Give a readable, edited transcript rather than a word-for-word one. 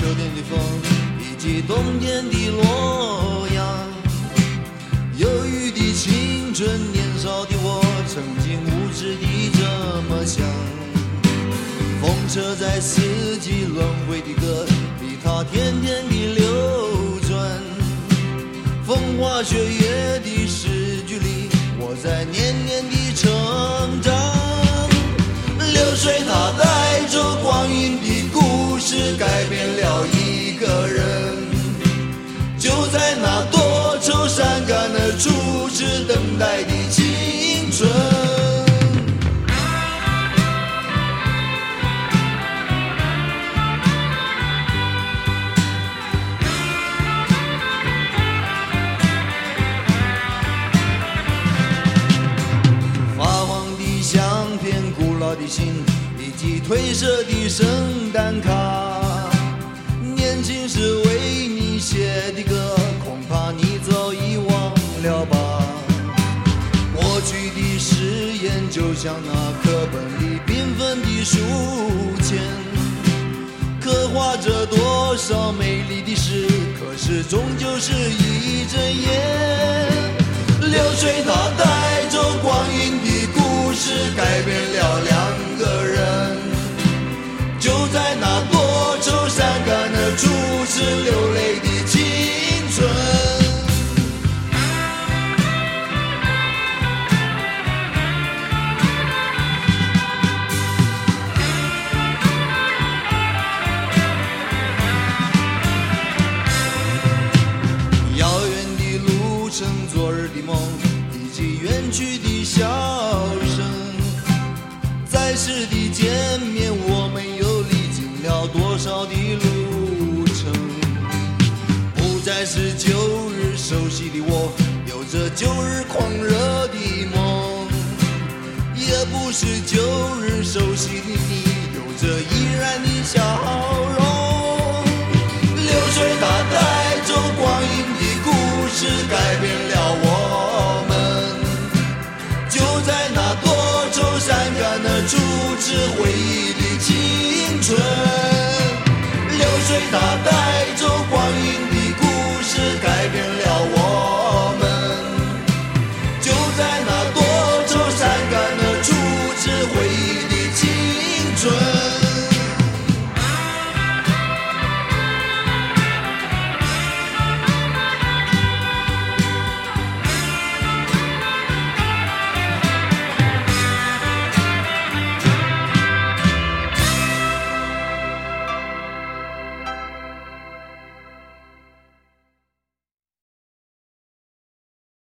天的风以及冬天的洛阳。忧郁的青春，年少的我曾经无知地这么想。风车在四季轮回的歌里，它天天地流转。风花雪月的诗句里，我在年年地成长。流水它带着光阴的故事，改变了一个人。就在那多愁善感的初次等待的青春。的信以及褪色的圣诞卡，年轻时为你写的歌，恐怕你早已忘了吧。过去的誓言就像那课本里缤纷的书签，刻画着多少美丽的诗，可是终究是一阵烟。流水它带着光阴的故事，改变了两个人。就在那多愁善感的初次流泪的青春。遥远的路程，昨日的梦，以及远去的笑声。在世的见面，我们又历经了多少的路程。不再是旧日熟悉的我，有着旧日狂热的梦，也不是旧日熟悉的你，有着依然的笑容。流水它带着光阴的故事，改变了我们。就在那多愁善感的初次回忆的青春。